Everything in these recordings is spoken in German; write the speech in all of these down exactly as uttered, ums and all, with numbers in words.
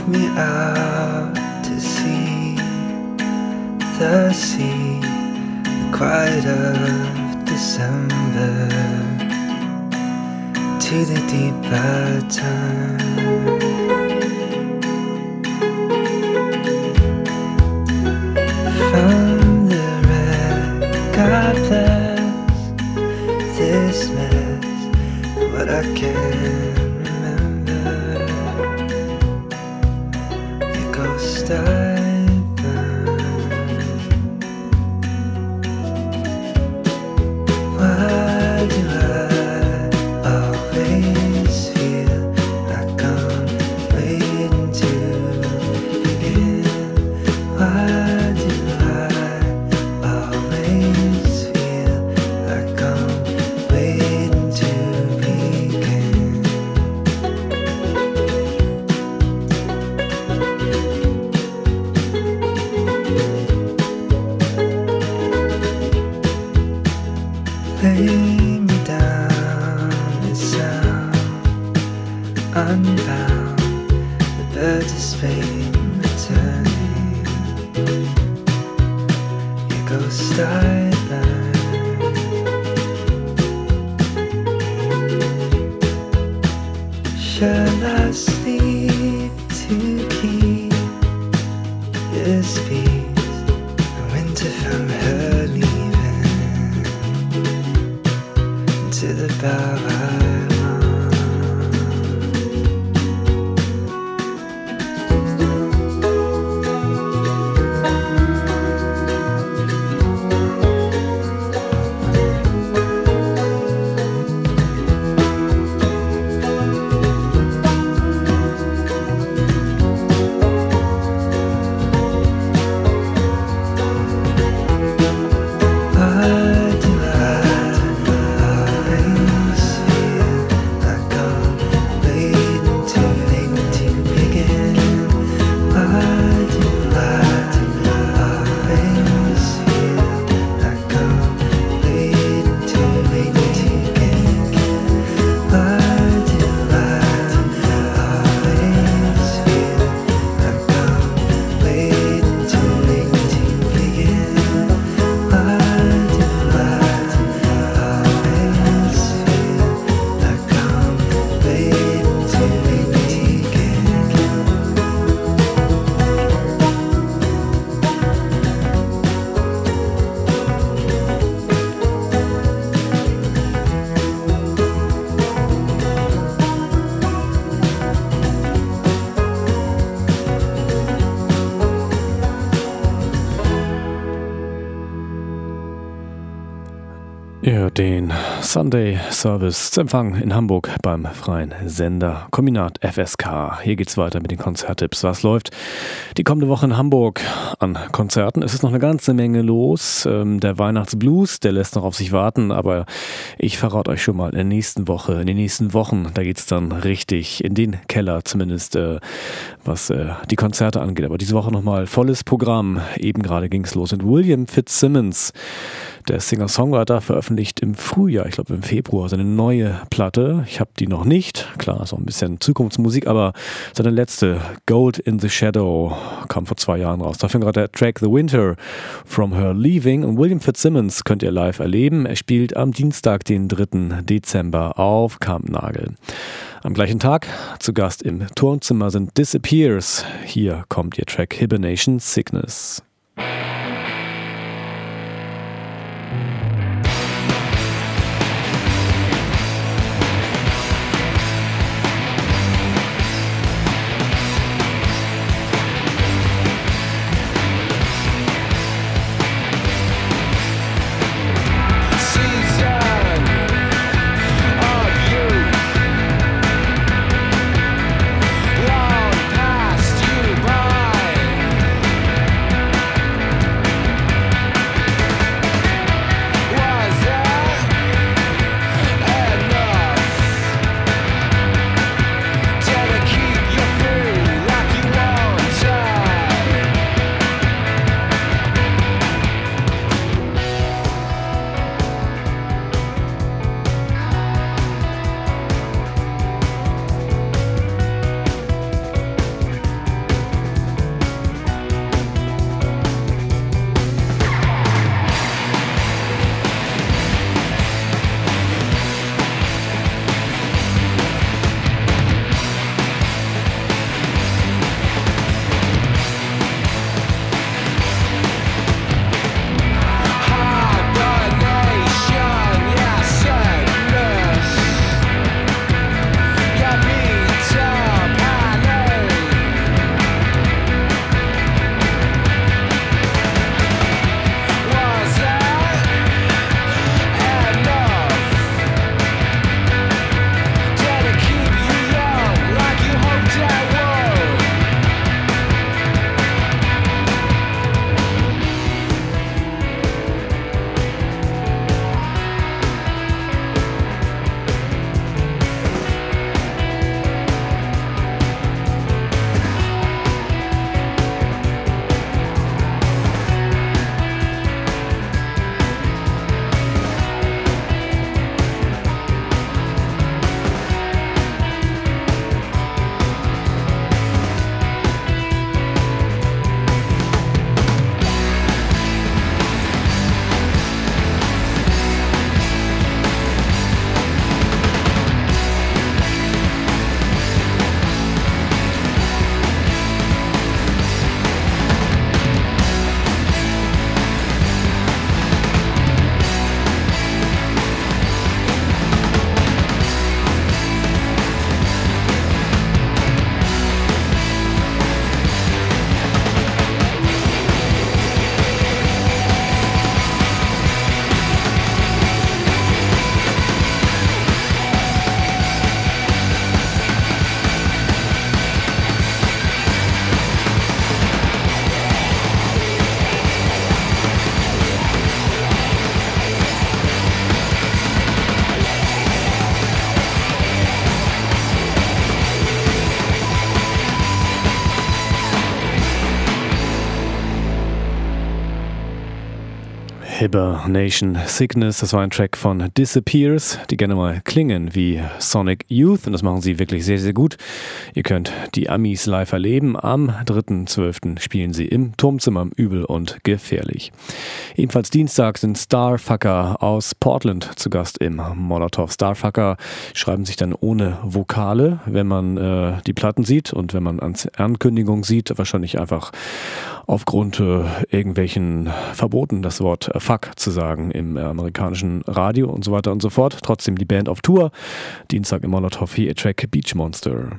drove me out to sea, the sea, the quiet of December, to the deeper turn. From the wreck, God bless this mess, what I can remember. Your ghost I burn. Why do I always feel like I'm waiting to begin? Why do I always feel like I'm waiting to begin? Lay me down and sound unbound, the birds of Spain returning. Your ghost I burn. Shall I sleep to keep this peace? The winter from her leaving to the bow I Ja, den Sunday Service zu Empfang in Hamburg beim freien Sender Kombinat F S K. Hier geht's weiter mit den Konzerttipps. Was läuft die kommende Woche in Hamburg an Konzerten? Es ist noch eine ganze Menge los. Ähm, der Weihnachtsblues, der lässt noch auf sich warten, aber ich verrate euch schon mal in der nächsten Woche, in den nächsten Wochen, da geht's dann richtig in den Keller, zumindest äh, was äh, die Konzerte angeht. Aber diese Woche nochmal volles Programm. Eben gerade ging's los mit William Fitzsimmons. Der Singer-Songwriter veröffentlicht im Frühjahr, ich glaube im Februar, seine neue Platte. Ich habe die noch nicht. Klar, ist auch ein bisschen Zukunftsmusik, aber seine letzte, Gold in the Shadow, kam vor zwei Jahren raus. Dafür gerade der Track The Winter from Her Leaving. Und William Fitzsimmons könnt ihr live erleben. Er spielt am Dienstag, den dritten Dezember auf Kampnagel. Am gleichen Tag zu Gast im Turmzimmer sind Disappears. Hier kommt ihr Track Hibernation Sickness. Hibernation Sickness, das war ein Track von Disappears, die gerne mal klingen wie Sonic Youth und das machen sie wirklich sehr, sehr gut. Ihr könnt die Amis live erleben. Am dritten zwölften spielen sie im Turmzimmer Übel und Gefährlich. Ebenfalls Dienstag sind Starfucker aus Portland zu Gast im Molotow. Starfucker schreiben sich dann ohne Vokale, wenn man äh, die Platten sieht und wenn man ans Ankündigung sieht, wahrscheinlich einfach aufgrund äh, irgendwelchen Verboten das Wort äh, Fuck zu sagen im äh, amerikanischen Radio und so weiter und so fort. Trotzdem die Band auf Tour. Dienstag im Molotow, hier ihr Track Beach Monster.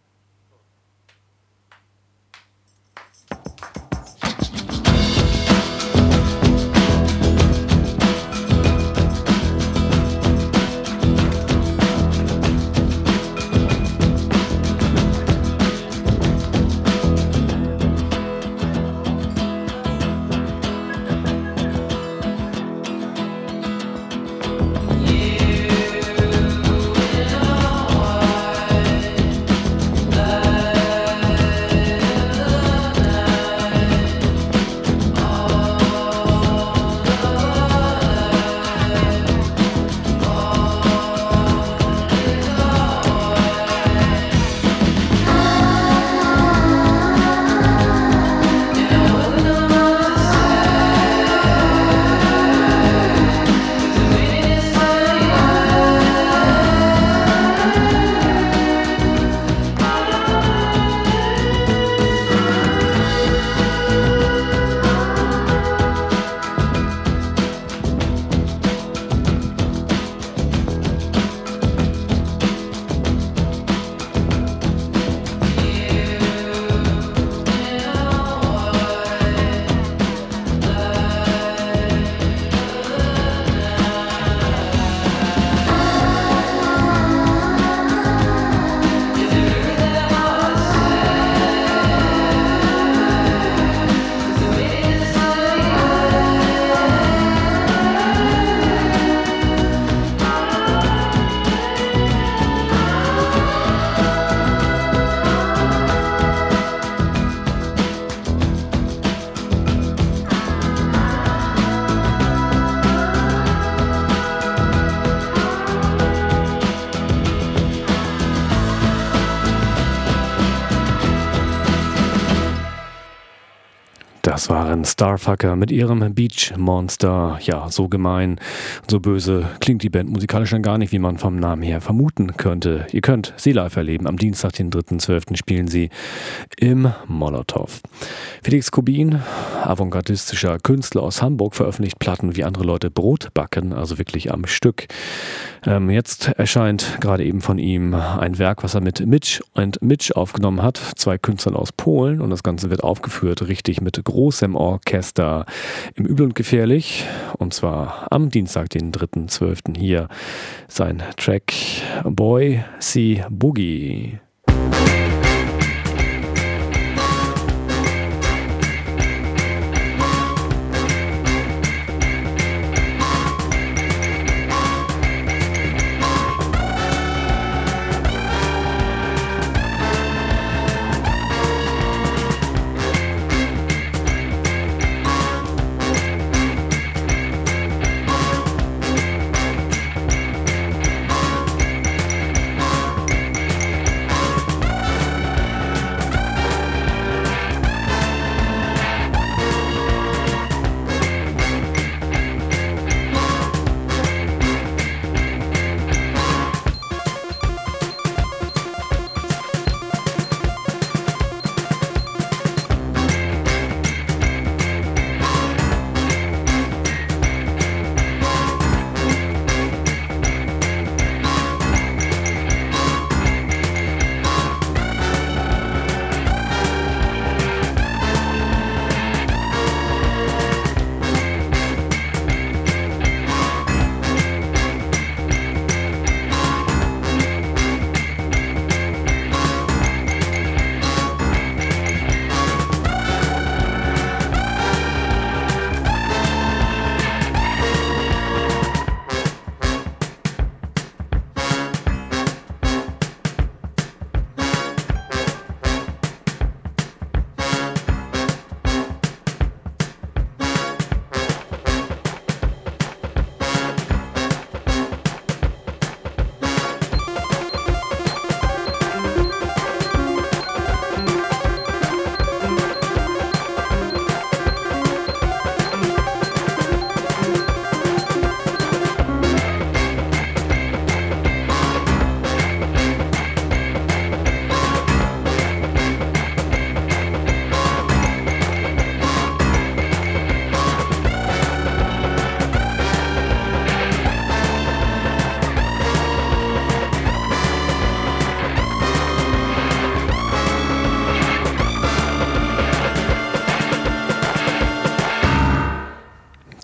Das waren Starfucker mit ihrem Beach Monster. Ja, so gemein, so böse klingt die Band musikalisch dann gar nicht, wie man vom Namen her vermuten könnte. Ihr könnt sie live erleben. Am Dienstag, den dritten zwölften spielen sie im Molotow. Felix Kubin, avantgardistischer Künstler aus Hamburg, veröffentlicht Platten wie andere Leute Brot backen, also wirklich am Stück. Ähm, jetzt erscheint gerade eben von ihm ein Werk, was er mit Mitch und Mitch aufgenommen hat, zwei Künstlern aus Polen, und das Ganze wird aufgeführt richtig mit großem Orchester im Übel und Gefährlich, und zwar am Dienstag, den dritten zwölften hier sein Track Boy See Boogie.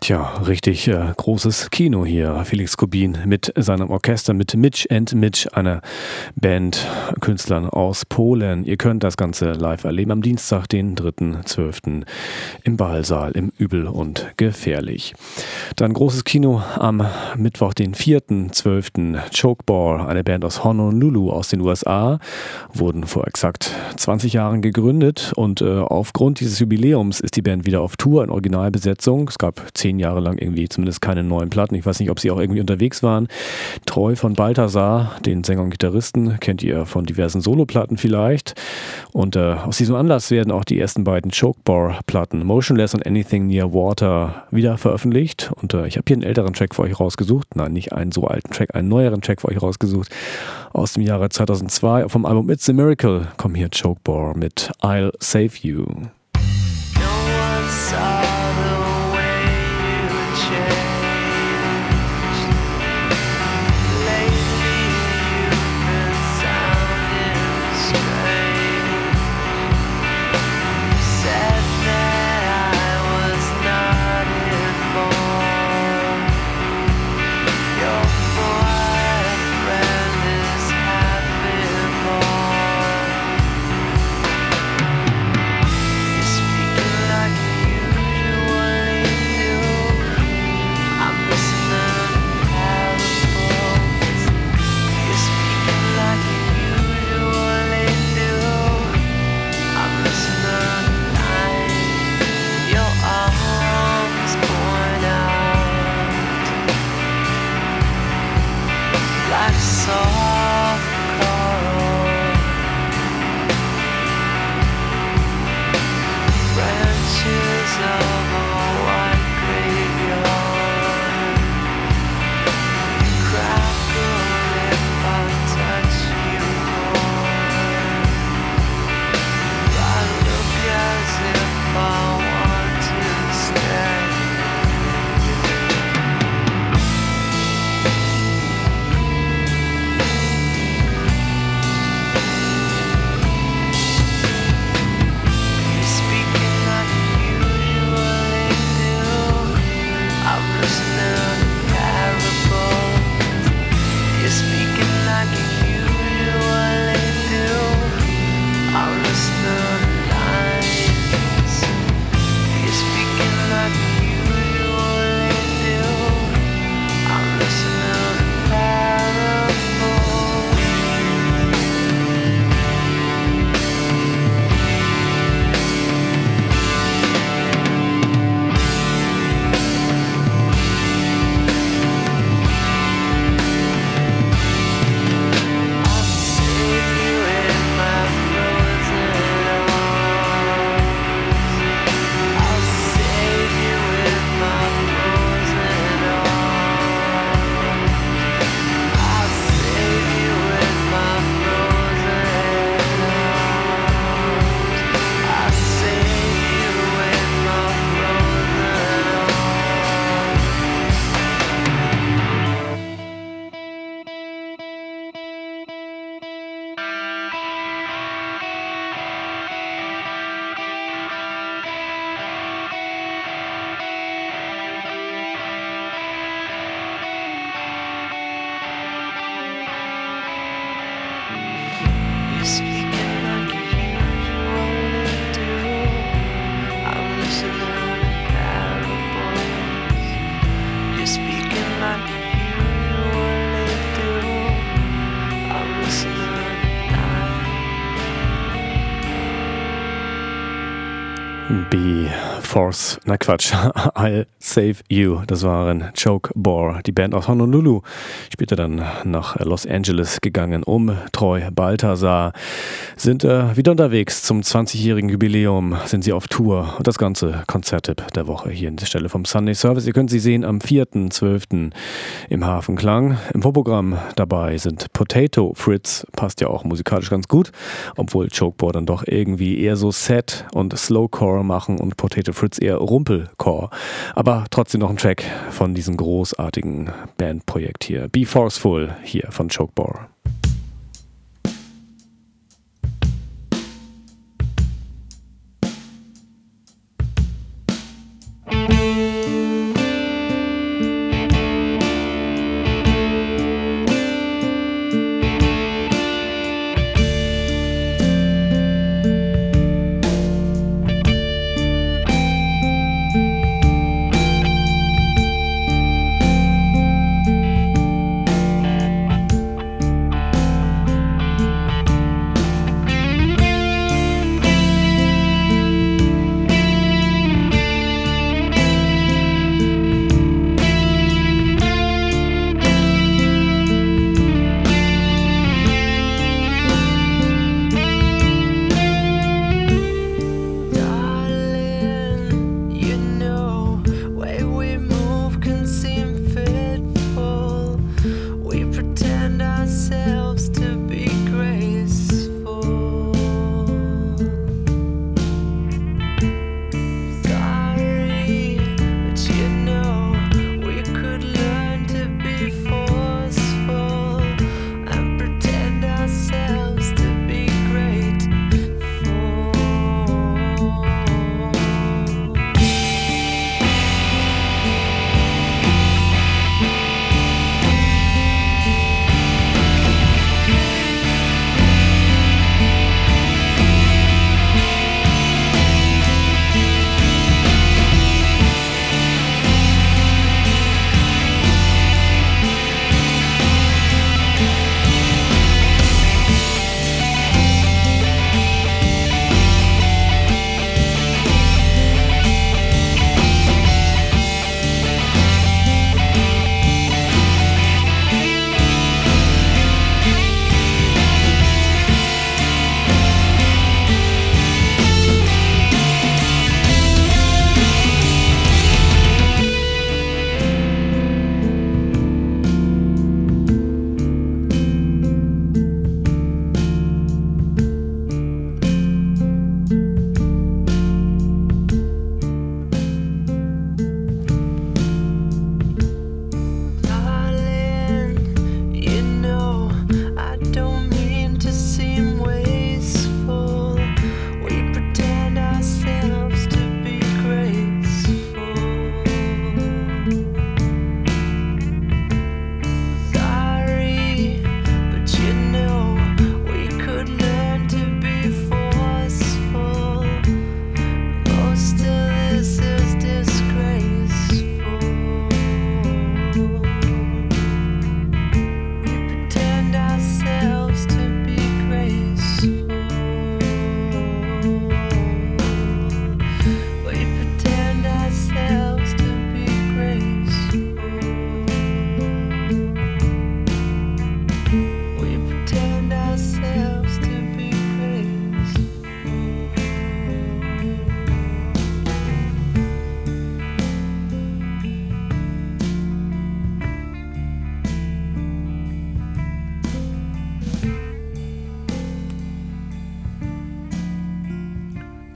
Tja, richtig äh, großes Kino hier. Felix Kubin mit seinem Orchester, mit Mitch and Mitch, einer Band, Künstlern aus Polen. Ihr könnt das Ganze live erleben am Dienstag, den dritten zwölften im Ballsaal im Übel und Gefährlich. Dann großes Kino am Mittwoch, den vierten zwölften Chokebore, eine Band aus Honolulu aus den U S A, wurden vor exakt zwanzig Jahren gegründet und äh, aufgrund dieses Jubiläums ist die Band wieder auf Tour in Originalbesetzung. Es gab zehn Jahre lang irgendwie zumindest keine neuen Platten. Ich weiß nicht, ob sie auch irgendwie unterwegs waren. Treu von Balthasar, den Sänger und Gitarristen, kennt ihr von diversen Soloplatten vielleicht. Und äh, aus diesem Anlass werden auch die ersten beiden Chokebore-Platten, Motionless und Anything Near Water, wieder veröffentlicht. Und äh, ich habe hier einen älteren Track für euch rausgesucht. Nein, nicht einen so alten Track, einen neueren Track für euch rausgesucht. Aus dem Jahre zweitausendzwei. Vom Album It's a Miracle kommen hier Chokebore mit I'll Save You. Force, na Quatsch, I'll Save You, das waren Chokebore, die Band aus Honolulu, später dann nach Los Angeles gegangen, um Treu Balthasar, sind äh, wieder unterwegs zum zwanzigjährigen Jubiläum, sind sie auf Tour und das ganze Konzerttipp der Woche hier an der Stelle vom Sunday Service. Ihr könnt sie sehen am vierten zwölften im Hafenklang. Im Vorprogramm dabei sind Potato Fritz, passt ja auch musikalisch ganz gut, obwohl Chokebore dann doch irgendwie eher so Sad und Slowcore machen und Potato Fritz eher Rumpelcore. Aber trotzdem noch ein Track von diesem großartigen Bandprojekt hier. Be Forceful hier von Chokebore. Thank you.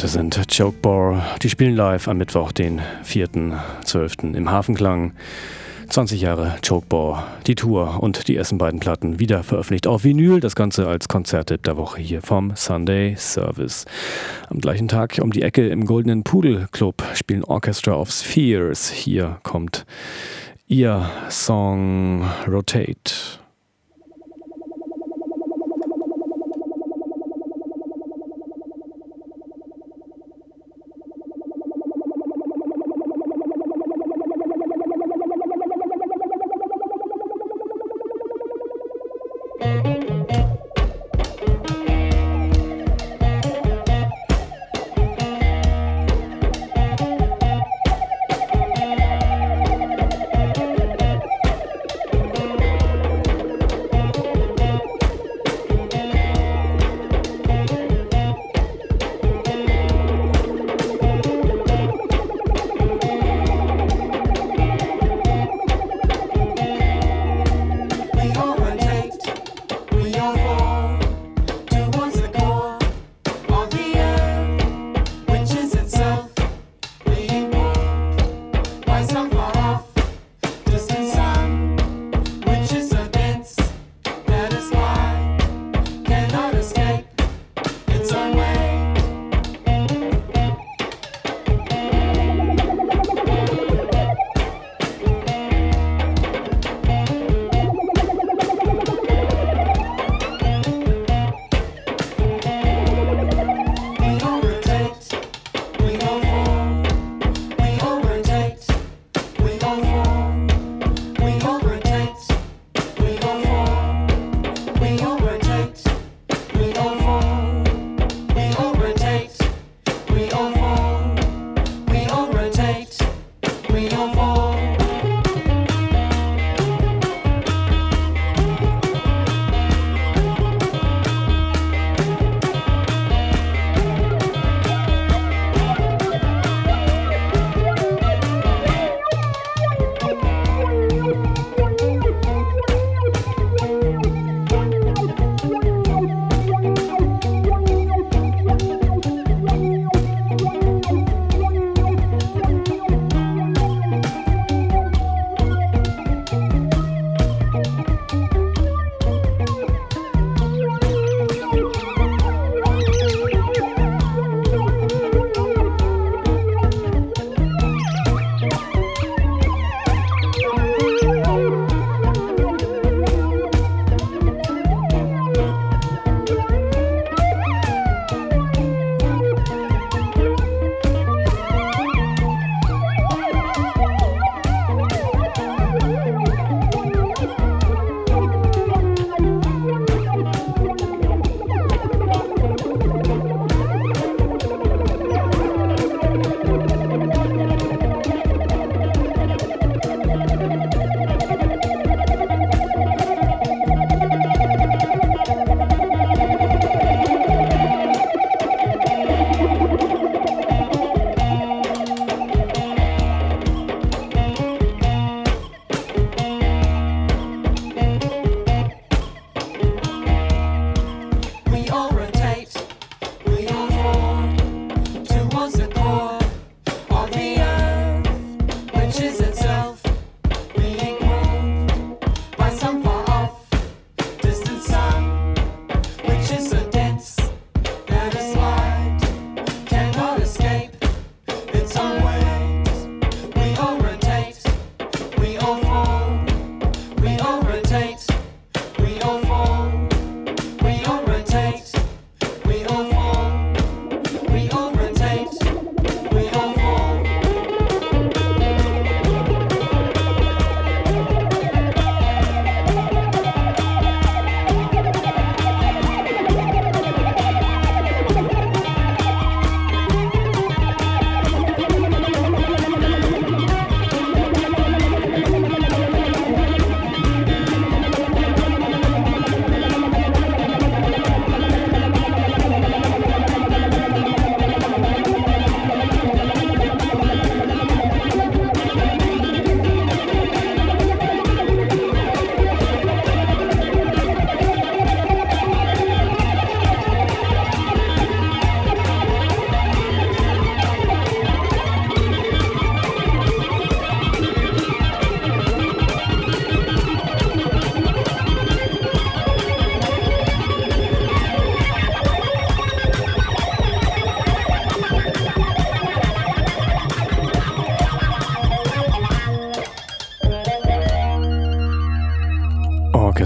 Leute sind Chokebore. Die spielen live am Mittwoch, den vierten zwölften im Hafenklang. zwanzig Jahre Chokebore, die Tour und die ersten beiden Platten wieder veröffentlicht auf Vinyl. Das Ganze als Konzerttipp der Woche hier vom Sunday Service. Am gleichen Tag um die Ecke im Goldenen Pudel Club spielen Orchestra of Spheres. Hier kommt ihr Song Rotate.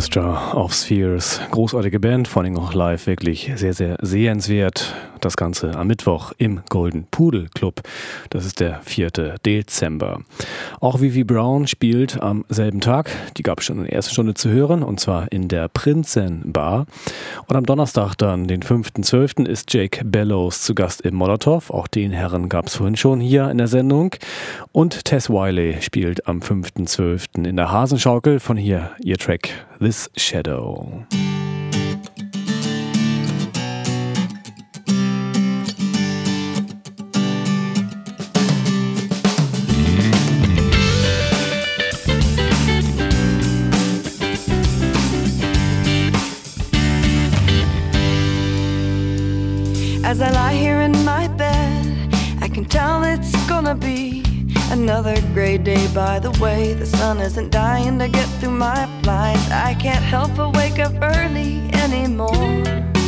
Orchestra of Spheres. Großartige Band, vor allem auch live wirklich sehr, sehr sehenswert. Das Ganze am Mittwoch im Golden Pudel Club. Das ist der vierte Dezember. Auch Vivi Brown spielt am selben Tag. Die gab es schon in der ersten Stunde zu hören, und zwar in der Prinzenbar. Und am Donnerstag dann, den fünften zwölften, ist Jake Bellows zu Gast im Molotow. Auch den Herren gab es vorhin schon hier in der Sendung. Und Tess Wiley spielt am fünften zwölften in der Hasenschaukel. Von hier ihr Track This Shadow. As I lie here in my bed, I can tell it's gonna be another gray day. By the way, the sun isn't dying to get through my blinds. I can't help but wake up early anymore.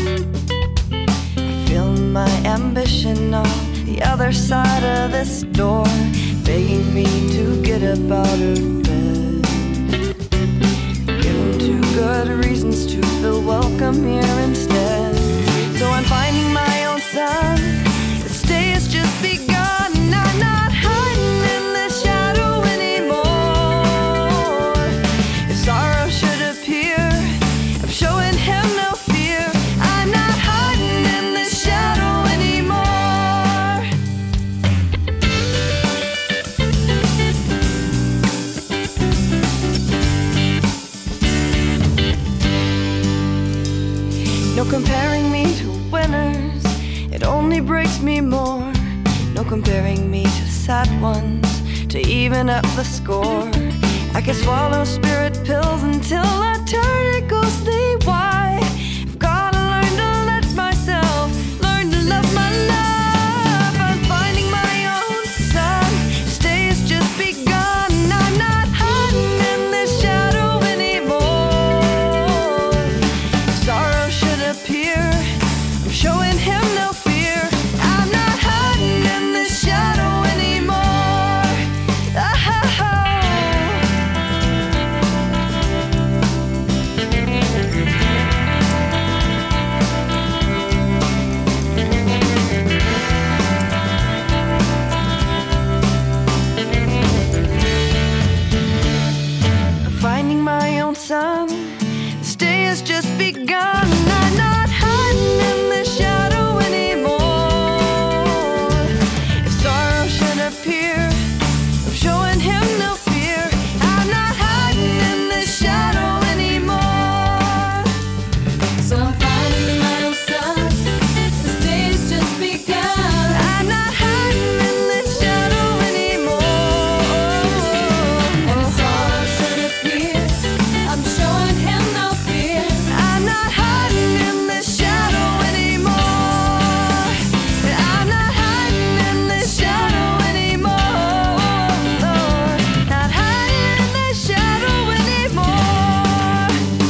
I feel my ambition on the other side of this door, begging me to get up out of bed. Given two good reasons to feel welcome here instead. So I'm finding my own sun. This day has just begun. I'm not hiding in the shadow anymore. If sorrow should appear, I'm showing him no fear. I'm not hiding in the shadow anymore. No comparing me to winners, it only breaks me more. No comparing me to sad ones, to even up the score. I can swallow spirit pills until I turn it ghostly white. I've gotta learn to let myself, learn to love my love. I'm finding my own sun. This day has just begun. I'm not hiding in this shadow anymore. If sorrow should appear, I'm showing him no fear. I'm not hiding in this shadow anymore. Oh. I'm finding my own sun. This day has just begun. I'm not hiding in the shadow anymore. If sorrow should appear, I'm showing him no fear. I'm not hiding in the shadow anymore. So I'm finding my own sun. This day has just begun. I'm not hiding in the shadow anymore. And if sorrow should appear, I'm showing him no fear. I'm not hiding in the shadow anymore. I'm not hiding in the shadow anymore. Not hiding in the shadow anymore.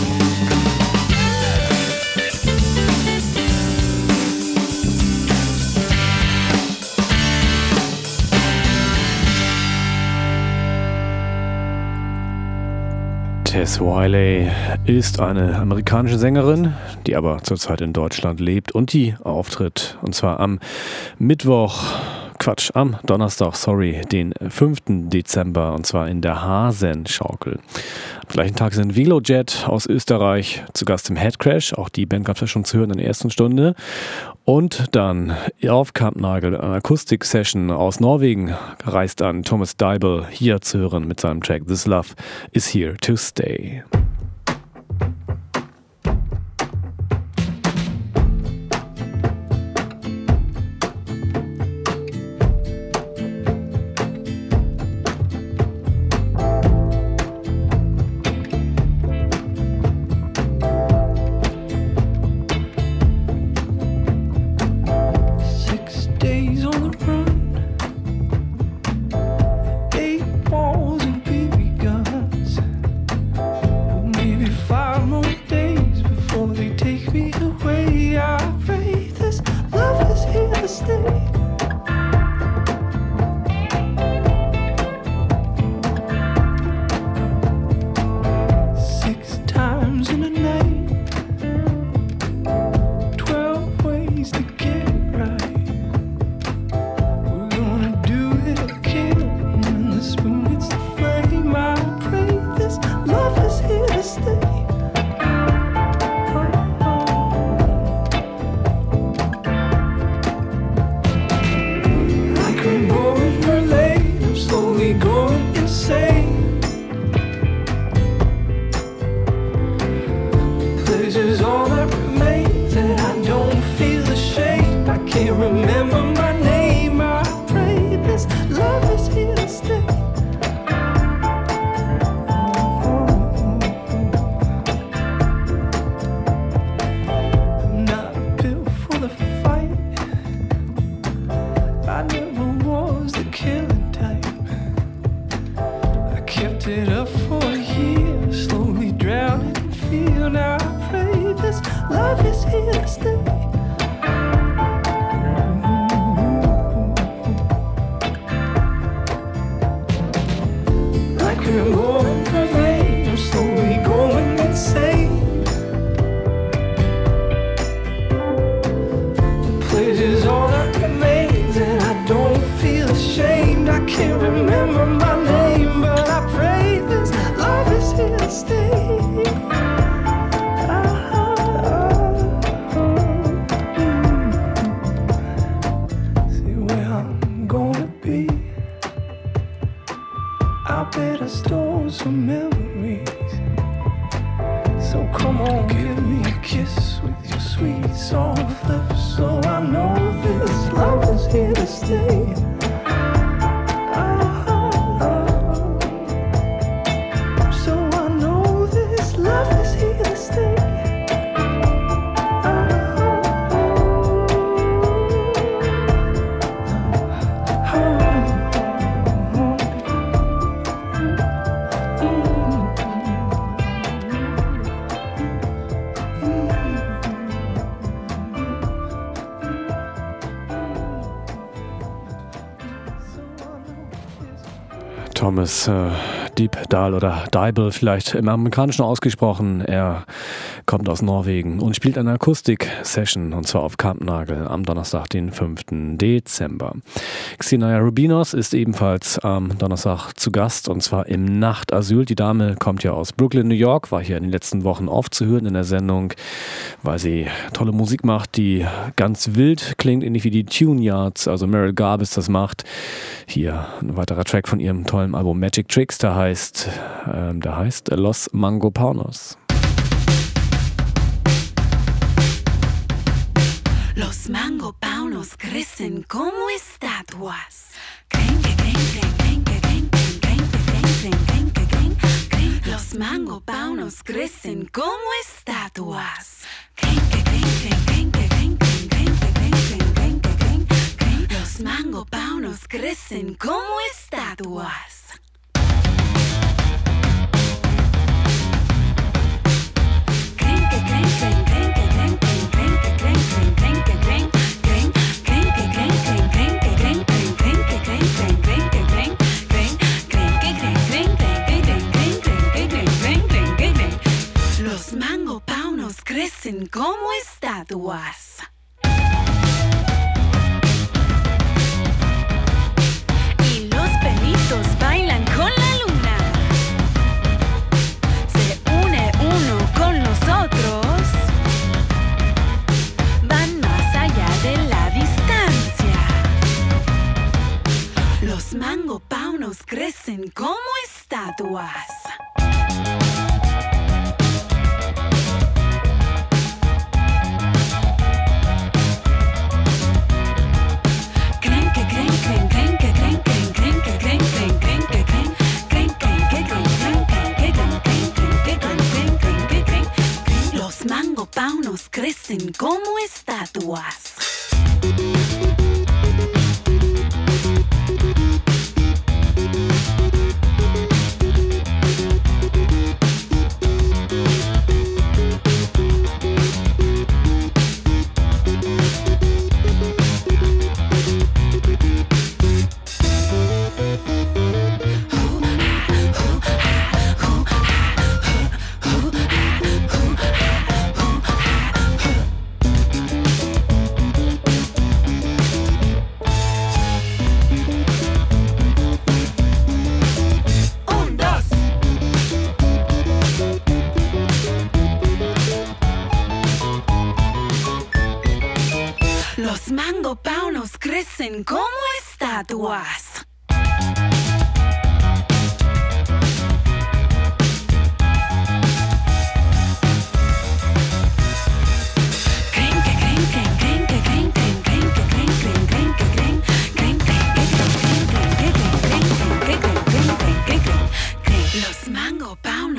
Tess Wiley ist eine amerikanische Sängerin, die aber zurzeit in Deutschland lebt und die auftritt, und zwar am Mittwoch, Quatsch, am Donnerstag, sorry, den fünften Dezember, und zwar in der Hasenschaukel. Am gleichen Tag sind Velojet aus Österreich zu Gast im Headcrash, auch die Band gab es ja schon zu hören in der ersten Stunde. Und dann auf Kampnagel, eine Akustik-Session aus Norwegen, reist an Thomas Dybel hier zu hören mit seinem Track This Love Is Here to Stay. Six days on the run, eight balls and B B guns. going insane. Pleasure's all that remains, and I don't feel ashamed. I can't remember my name. I pray this love is here to stay. I'm not built for the fight. I never was the killing type. I kept it up for a year, slowly drowning in fear. Now I pray this love is here to stay. Like we're born for rain, I'm slowly going insane. The pleasure's all that remains, and I don't feel ashamed. I can't remember my name, but I pray this love is here to stay. See where I'm gonna be. I bet I stole some memories. So come on, give me a kiss with your sweet soft lips, so I know this love is here to stay. So I know this love is here to stay. Thomas äh, Dybdahl oder Dybdahl vielleicht im Amerikanischen ausgesprochen. Er kommt aus Norwegen und spielt eine Akustik-Session, und zwar auf Kampnagel am Donnerstag, den fünften Dezember. Xenia Rubinos ist ebenfalls am Donnerstag zu Gast, und zwar im Nachtasyl. Die Dame kommt ja aus Brooklyn, New York, war hier in den letzten Wochen oft zu hören in der Sendung, weil sie tolle Musik macht, die ganz wild klingt, ähnlich wie die Tune Yards, also Meryl Garbus das macht. Hier ein weiterer Track von ihrem tollen Album Magic Tricks, der heißt, ähm, der heißt Los Mangopaunos. Los mangopaunos crecen como estatuas. Creen que creen, creen, creen que creen, creen, creen que creen, creen, creen que creen, creen. Los mangopaunos crecen como estatuas. Creen que creen, creen, creen que creen, creen, creen que creen, creen, creen que creen, creen. Los mangopaunos crecen como estatuas. Los mangopaunos crecen como estatuas. Y los pelitos bailan con la luna. Se une uno con los otros. Van más allá de la distancia. Los mangopaunos crecen como estatuas. Los mangopaunos crecen como estatuas. Los mangopaunos crecen como estatuas.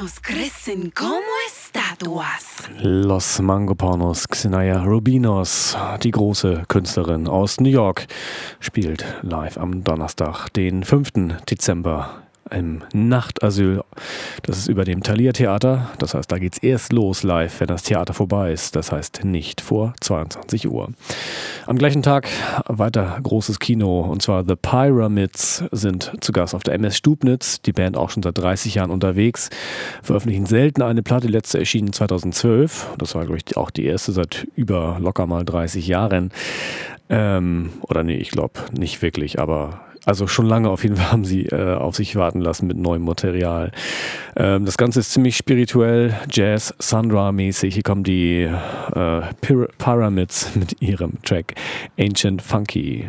Paunos crecen como estatuas. Los Mangopornos, Xenia Rubinos, die große Künstlerin aus New York, spielt live am Donnerstag, den fünften Dezember im Nachtasyl. Das ist über dem Thalia Theater. Das heißt, da geht's erst los live, wenn das Theater vorbei ist. Das heißt nicht vor zweiundzwanzig Uhr. Am gleichen Tag weiter großes Kino, und zwar The Pyramids sind zu Gast auf der M S Stubnitz. Die Band auch schon seit dreißig Jahren unterwegs, veröffentlichen selten eine Platte. Die letzte erschienen zweitausendzwölf. Das war, glaube ich, auch die erste seit über locker mal dreißig Jahren. Ähm, oder nee, ich glaube nicht wirklich, aber also schon lange auf jeden Fall haben sie äh, auf sich warten lassen mit neuem Material. Ähm, das Ganze ist ziemlich spirituell, Jazz, Sandra-mäßig. Hier kommen die äh, Pyra- Pyramids mit ihrem Track Ancient Funky.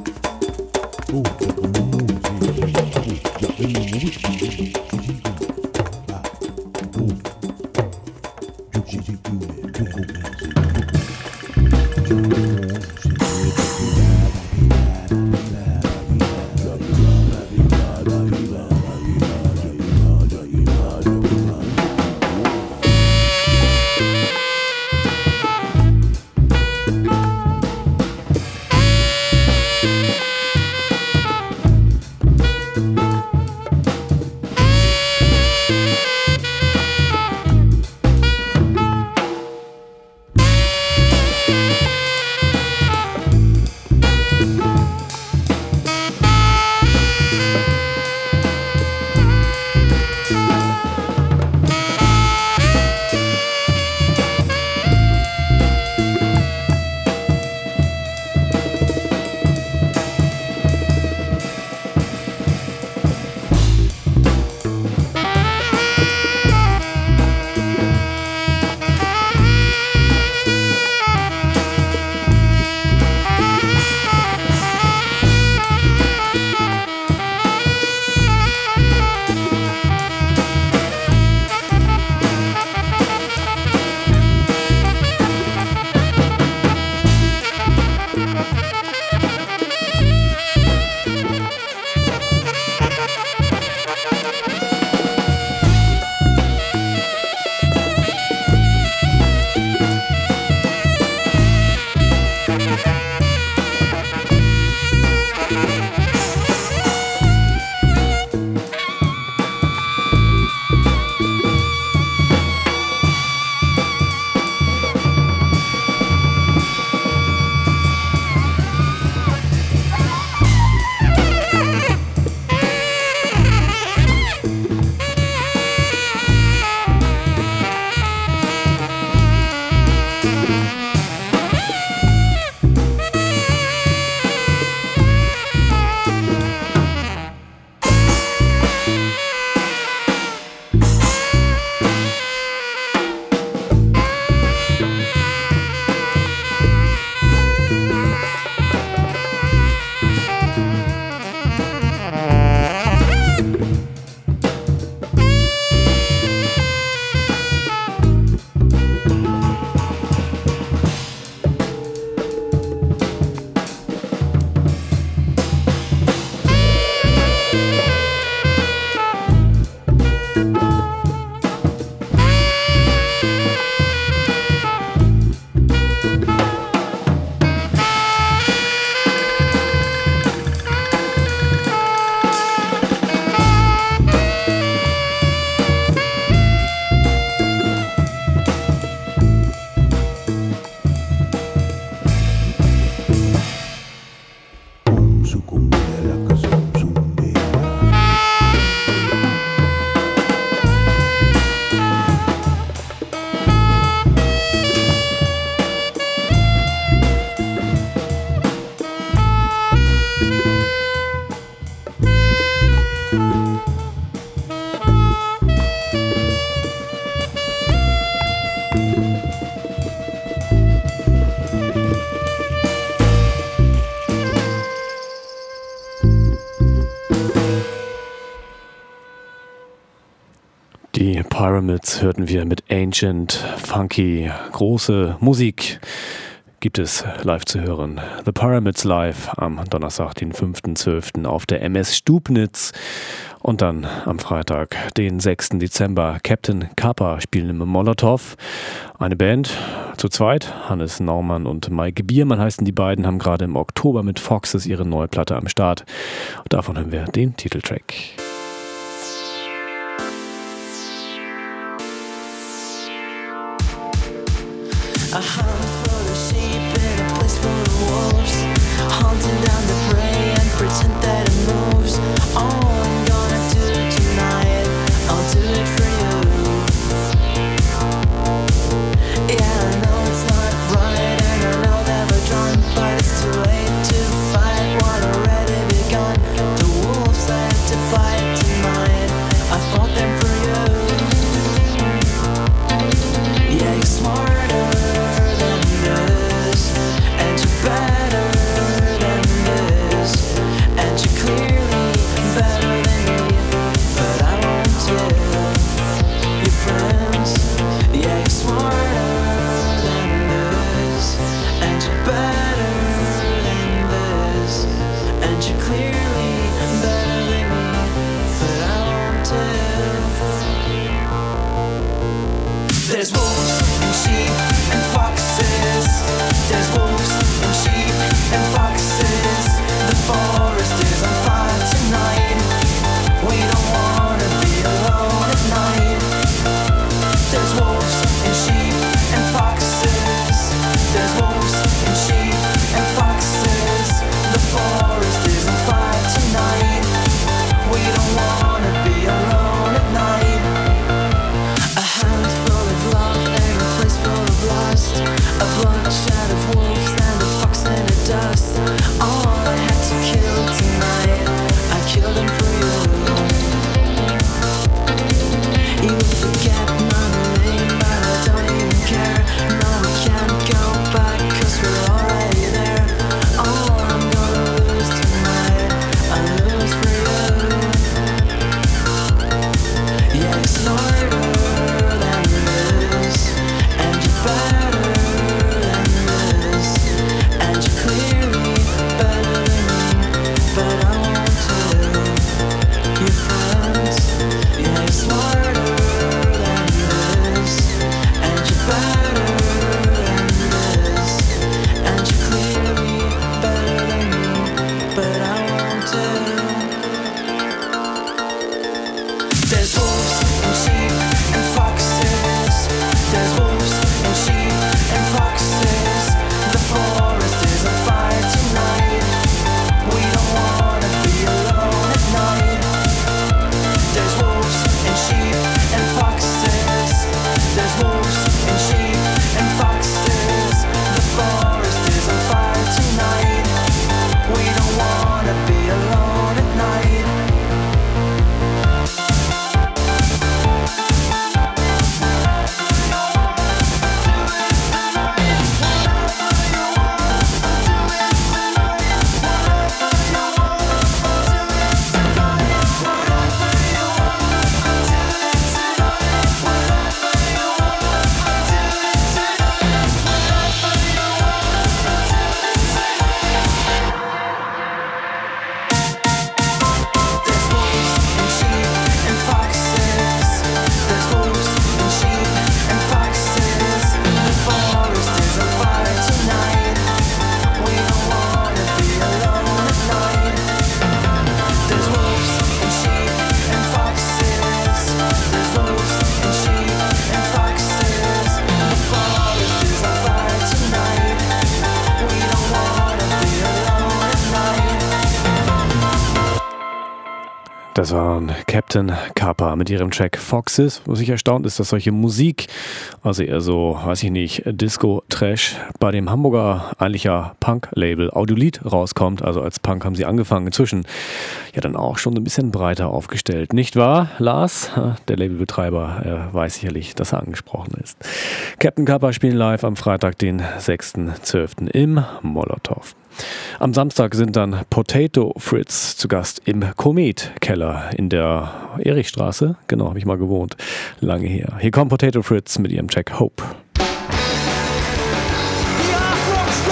Die Pyramids hörten wir mit Ancient Funky. Große Musik gibt es live zu hören. The Pyramids live am Donnerstag, den fünften zwölften auf der M S Stubnitz. Und dann am Freitag, den sechsten Dezember, Captain Kappa spielen im Molotow. Eine Band zu zweit, Hannes Naumann und Maike Biermann heißen die beiden, haben gerade im Oktober mit Foxes ihre neue Platte am Start. Und davon hören wir den Titeltrack. A handful of sheep in a place full of wolves, hunting down the prey and pretend that it moves. All I'm gonna do tonight, I'll do it for you. Yeah, I know it's not right, and I know that we're drunk, but it's too late to fight what already begun. The wolves have to bite tonight, I fought them for you. Yeah, you're smarter than this, and you're better than this, and you're clearly better than me, but I won't tell your friends. Yeah, you're smarter than this, and you're better than this, and you're clearly better than me, but I won't tell. There's wolves and sheep and foxes. There's wolves and sheep and foxes. The forest is on fire tonight. We don't wanna be alone at night. There's wolves and sheep and foxes. There's wolves and sheep and foxes. The forest is on fire tonight. We don't wanna be alone at night. A handful of love and a place full of lust. A bloodshed of wolves and a fox in the dust. All I had to kill tonight, I killed them for you. You will forget my name, but I don't even care. No, we can't go back, cause we're already there. All I'm gonna lose tonight, I lose for you. Yeah, you're smarter than this, and you're better than this, and you're clearly better than me, but I won't tell your friends. Yeah, you're smarter than this, and you're better than this, and you're clearly better than me, but I won't tell. There's wolves and sheep and foxes. There's wolves and sheep and foxes. The forest is on fire tonight. We don't wanna be alone at night. There's wolves and sheep and foxes. There's wolves and sheep and foxes. The forest is on fire tonight. We don't wanna be alone at night. There's wolves and sheep and foxes. There's wolves and sheep and foxes. The forest is on fire tonight. We don't wanna be alone at night. There's wolves and sheep and foxes. There's wolves and sheep and foxes. The forest is on fire tonight. We don't wanna be alone at night. Das waren Captain Kappa mit ihrem Track Foxes. Was ich erstaunt ist, dass solche Musik, also eher so, weiß ich nicht, Disco-Trash, bei dem Hamburger eigentlich ja Punk-Label Audiolied rauskommt. Also als Punk haben sie angefangen, inzwischen ja dann auch schon ein bisschen breiter aufgestellt. Nicht wahr, Lars? Der Labelbetreiber er weiß sicherlich, dass er angesprochen ist. Captain Kappa spielen live am Freitag, den sechsten zwölften im Molotow. Am Samstag sind dann Potato Fritz zu Gast im Komet-Keller in der Erichstraße. Genau, habe ich mal gewohnt. Lange her. Hier kommt Potato Fritz mit ihrem Track Hope. The art rock's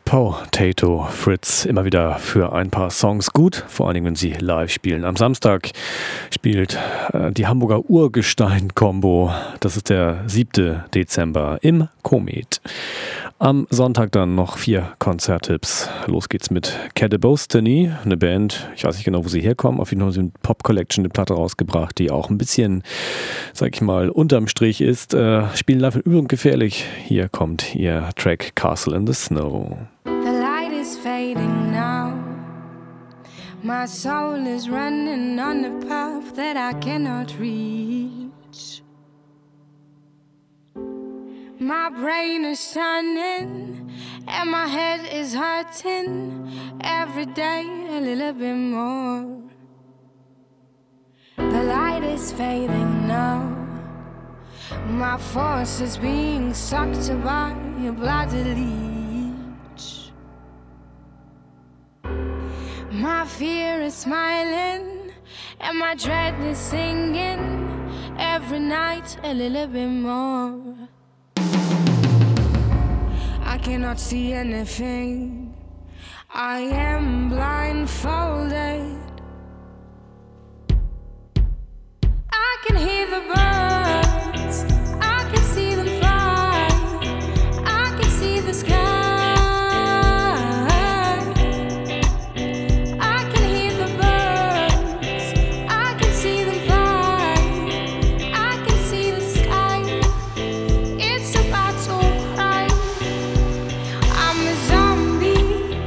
Potato Fritz immer wieder für ein paar Songs gut, vor allen Dingen, wenn sie live spielen. Am Samstag spielt äh, die Hamburger Urgestein-Kombo, das ist der siebte Dezember im Komet. Am Sonntag dann noch vier Konzerttipps. Los geht's mit Cadabostany, eine Band, ich weiß nicht genau, wo sie herkommen, auf jeden Fall haben sie eine Pop Collection, eine Platte rausgebracht, die auch ein bisschen, sag ich mal, unterm Strich ist. Äh, spielen live übel und gefährlich. Hier kommt ihr Track Castle in the Snow. The light is fading now. My soul is running on a path that I cannot reach. My brain is turning and my head is hurting every day a little bit more. The light is fading now. My force is being sucked by a bloody leech. My fear is smiling and my dread is singing every night a little bit more. I cannot see anything. I am blindfolded. I can hear the birds. I can see them fly. I can see the sky. I can hear the birds. I can see them fly. I can see the sky. It's about to cry. I'm a zombie.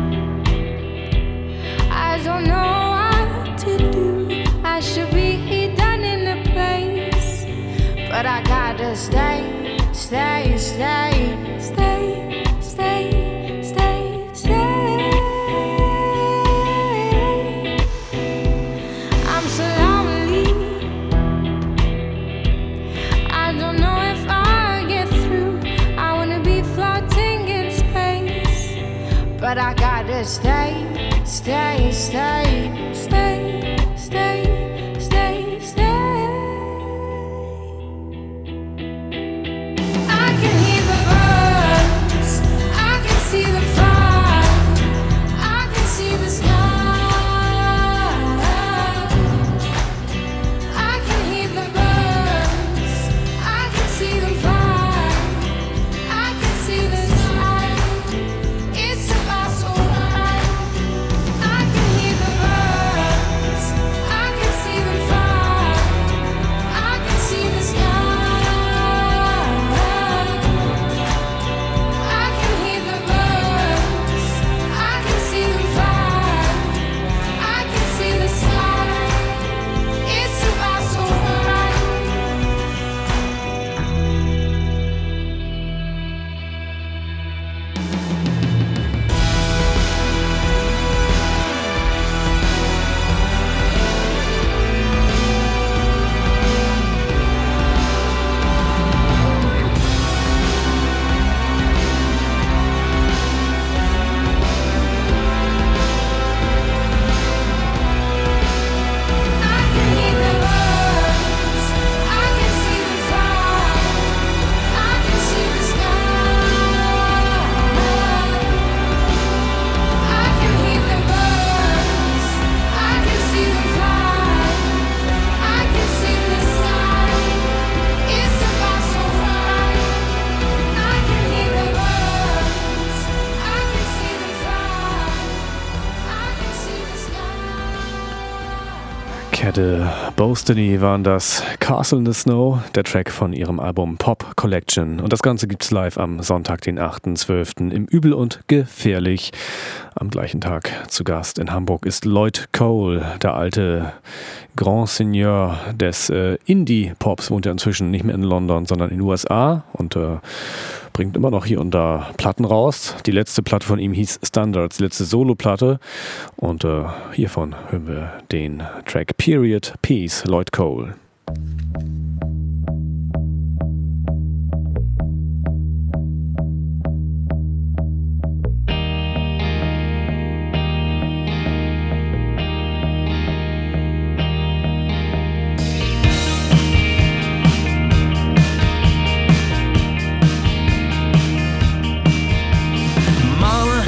I don't know what to do. I should be done in a place, but I gotta stay, stay, stay, stay, stay, stay, stay. I'm so lonely. I don't know if I'll get through. I wanna be floating in space, but I gotta stay, stay, stay, stay, stay, stay, stay. I can hear the birds. I can see them fly. I can see the sky. I can hear the birds. I can see them fly. I can see the sky. It's about to cry. I can hear the birds. I can see them fly. I can see the sky. I can hear the birds. I can see them fly. I can see the sky. It's about to cry. I can hear the birds. I can see them fly. I can see the sky. I can hear the birds. I can see them fly. I can see the sky. It's about to cry. I can hear the birds. I can see them fly. I can see the sky. Cadabostany waren das, Castle in the Snow, der Track von ihrem Album Pop Collection. Und das Ganze gibt's live am Sonntag, den achten zwölften im Übel und Gefährlich. Am gleichen Tag zu Gast in Hamburg ist Lloyd Cole, der alte Grand Seigneur des äh, Indie-Pops, wohnt ja inzwischen nicht mehr in London, sondern in den U S A und äh, bringt immer noch hier und da Platten raus. Die letzte Platte von ihm hieß Standards, die letzte Solo-Platte. Und äh, hiervon hören wir den Track Period Peace, Lloyd Cole. Mama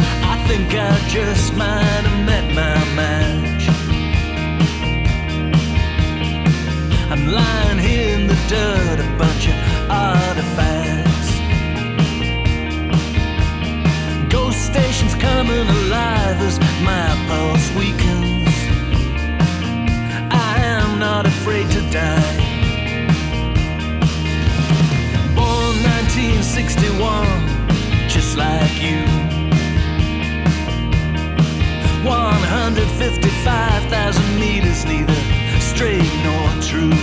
and lying here in the dirt, a bunch of artifacts. Ghost stations coming alive as my pulse weakens. I am not afraid to die. Born nineteen sixty-one, just like you. one hundred fifty-five thousand meters, neither straight nor true.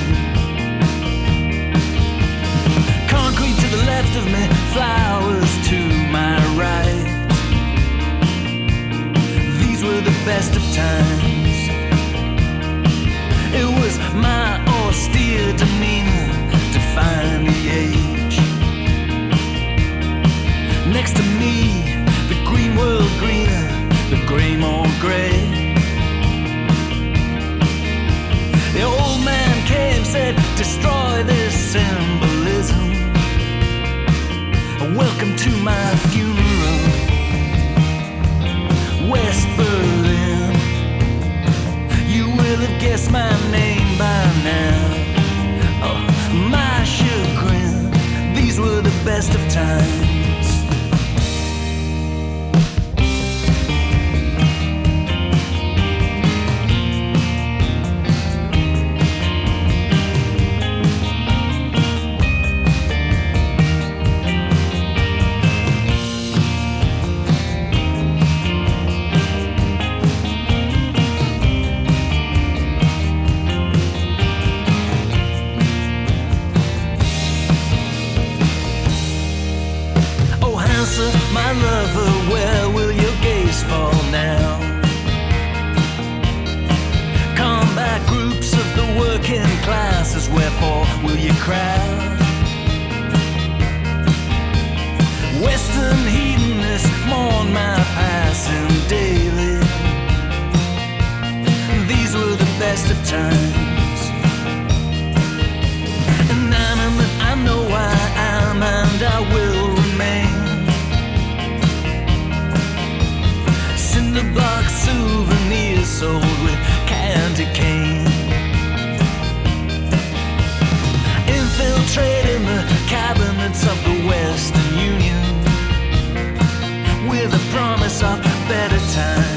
Concrete to the left of me, flowers to my right. These were the best of times. It was my austere demeanor define the age. Next to me, the green world greener, the grey more grey. The old man came, said, destroy this symbolism. Welcome to my funeral, West Berlin. You will have guessed my name by now. Oh, my chagrin, these were the best of times. My lover, where will your gaze fall now? Combat groups of the working classes, wherefore will you crowd? Western hedonists mourn my passing daily. These were the best of times. Inanimate, I know I am and I will remain. Cinderbox souvenirs sold with candy cane. Infiltrating the cabinets of the Western Union with a promise of better times.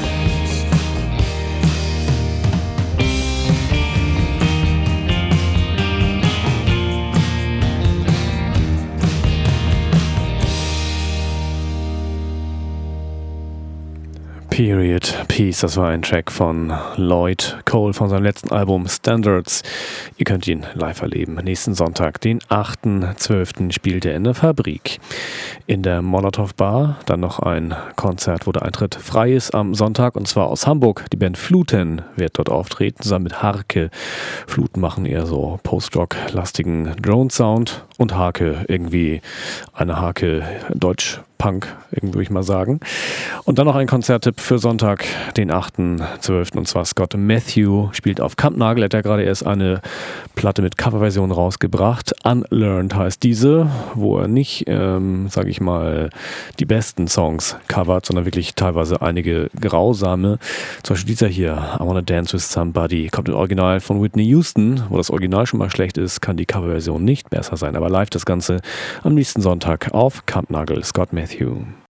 Period Piece, das war ein Track von Lloyd Cole von seinem letzten Album Standards. Ihr könnt ihn live erleben. Nächsten Sonntag, den achten zwölften spielt er in der Fabrik. In der Molotow Bar dann noch ein Konzert, wo der Eintritt frei ist am Sonntag, und zwar aus Hamburg. Die Band Fluten wird dort auftreten, zusammen mit Harke. Fluten machen eher so Post-Rock-lastigen Drone-Sound und Harke irgendwie eine Harke Deutsch Punk, irgendwie würde ich mal sagen. Und dann noch ein Konzerttipp für Sonntag, den achten zwölften Und zwar Scott Matthew spielt auf Kampnagel. Er hat ja gerade erst eine Platte mit Coverversion rausgebracht. Unlearned heißt diese, wo er nicht, ähm, sage ich mal, die besten Songs covert, sondern wirklich teilweise einige grausame. Zum Beispiel dieser hier, I Wanna Dance With Somebody, kommt im Original von Whitney Houston. Wo das Original schon mal schlecht ist, kann die Coverversion nicht besser sein. Aber live das Ganze am nächsten Sonntag auf Kampnagel. Scott Matthew.